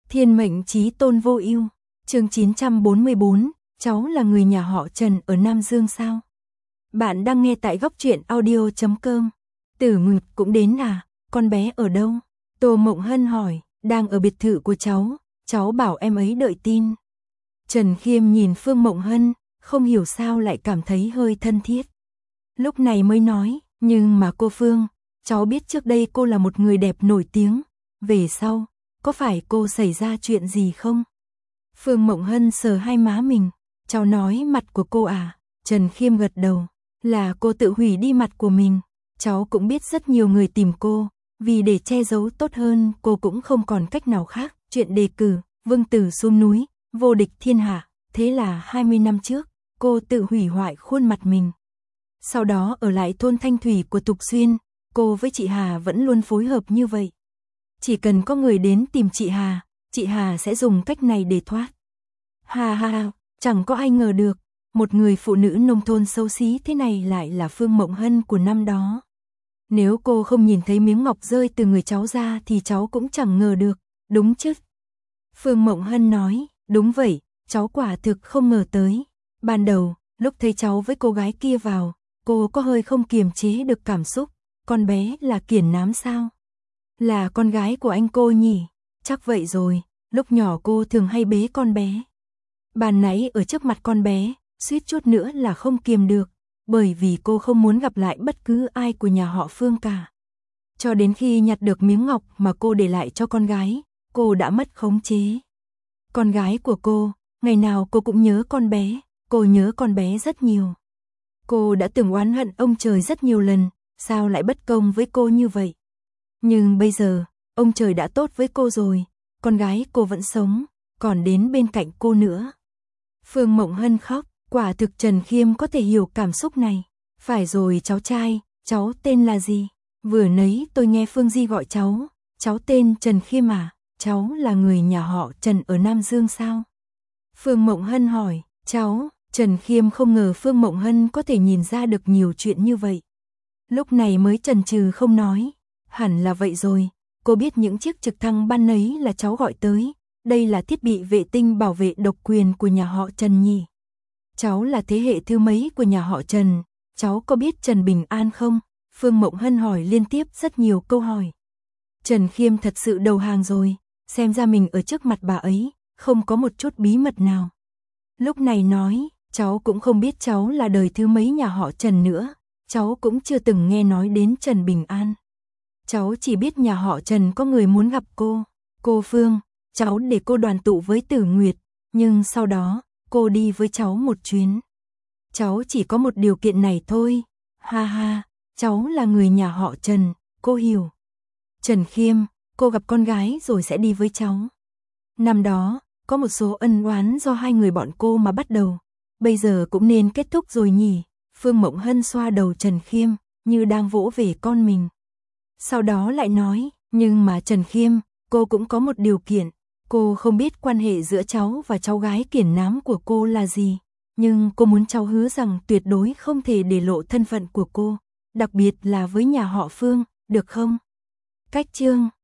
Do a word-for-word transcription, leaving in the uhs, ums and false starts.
Thiên mệnh chí tôn vô ưu. Chương chín trăm bốn mươi bốn, cháu là người nhà họ Trần ở Nam Dương sao? Bạn đang nghe tại góc truyện audio chấm com. Tử Nguyệt cũng đến à? Con bé ở đâu? Tô Mộng Hân hỏi. Đang ở biệt thự của cháu, cháu bảo em ấy đợi tin. Trần Khiêm nhìn Phương Mộng Hân, không hiểu sao lại cảm thấy hơi thân thiết. Lúc này mới nói, nhưng mà cô Phương, cháu biết trước đây cô là một người đẹp nổi tiếng, về sau, có phải cô xảy ra chuyện gì không? Phương Mộng Hân sờ hai má mình, cháu nói mặt của cô à? Trần Khiêm gật đầu, là cô tự hủy đi mặt của mình. Cháu cũng biết rất nhiều người tìm cô, vì để che giấu tốt hơn cô cũng không còn cách nào khác. Chuyện đề cử, vương tử xuống núi, vô địch thiên hạ, thế là hai mươi năm trước, cô tự hủy hoại khuôn mặt mình. Sau đó ở lại thôn Thanh Thủy của Tục Xuyên, cô với chị Hà vẫn luôn phối hợp như vậy. Chỉ cần có người đến tìm chị Hà, chị Hà sẽ dùng cách này để thoát. Hà hà, chẳng có ai ngờ được, một người phụ nữ nông thôn xấu xí thế này lại là Phương Mộng Hân của năm đó. Nếu cô không nhìn thấy miếng ngọc rơi từ người cháu ra thì cháu cũng chẳng ngờ được, đúng chứ? Phương Mộng Hân nói, đúng vậy, cháu quả thực không ngờ tới. Ban đầu, lúc thấy cháu với cô gái kia vào, cô có hơi không kiềm chế được cảm xúc. Con bé là Kiển Nám sao? Là con gái của anh cô nhỉ? Chắc vậy rồi, lúc nhỏ cô thường hay bế con bé. Ban nãy ở trước mặt con bé, suýt chút nữa là không kiềm được, bởi vì cô không muốn gặp lại bất cứ ai của nhà họ Phương cả. Cho đến khi nhặt được miếng ngọc mà cô để lại cho con gái, cô đã mất khống chế. Con gái của cô, ngày nào cô cũng nhớ con bé, cô nhớ con bé rất nhiều. Cô đã từng oán hận ông trời rất nhiều lần, sao lại bất công với cô như vậy? Nhưng bây giờ, ông trời đã tốt với cô rồi, con gái cô vẫn sống, còn đến bên cạnh cô nữa. Phương Mộng Hân khóc, quả thực Trần Khiêm có thể hiểu cảm xúc này. Phải rồi cháu trai, cháu tên là gì? Vừa nãy tôi nghe Phương Di gọi cháu, cháu tên Trần Khiêm à? Cháu là người nhà họ Trần ở Nam Dương sao? Phương Mộng Hân hỏi, cháu, Trần Khiêm không ngờ Phương Mộng Hân có thể nhìn ra được nhiều chuyện như vậy. Lúc này mới chần chừ không nói, hẳn là vậy rồi, cô biết những chiếc trực thăng ban nấy là cháu gọi tới, đây là thiết bị vệ tinh bảo vệ độc quyền của nhà họ Trần nhỉ? Cháu là thế hệ thứ mấy của nhà họ Trần, cháu có biết Trần Bình An không? Phương Mộng Hân hỏi liên tiếp rất nhiều câu hỏi. Trần Khiêm thật sự đầu hàng rồi, xem ra mình ở trước mặt bà ấy, không có một chút bí mật nào. Lúc này nói, cháu cũng không biết cháu là đời thứ mấy nhà họ Trần nữa, cháu cũng chưa từng nghe nói đến Trần Bình An. Cháu chỉ biết nhà họ Trần có người muốn gặp cô, cô Phương, cháu để cô đoàn tụ với Tử Nguyệt, nhưng sau đó, cô đi với cháu một chuyến. Cháu chỉ có một điều kiện này thôi, ha ha, cháu là người nhà họ Trần, cô hiểu. Trần Khiêm, cô gặp con gái rồi sẽ đi với cháu. Năm đó, có một số ân oán do hai người bọn cô mà bắt đầu, bây giờ cũng nên kết thúc rồi nhỉ? Phương Mộng Hân xoa đầu Trần Khiêm, như đang vỗ về con mình. Sau đó lại nói, nhưng mà Trần Khiêm, cô cũng có một điều kiện, cô không biết quan hệ giữa cháu và cháu gái Kiển Nám của cô là gì, nhưng cô muốn cháu hứa rằng tuyệt đối không thể để lộ thân phận của cô, đặc biệt là với nhà họ Phương, được không? Cách chương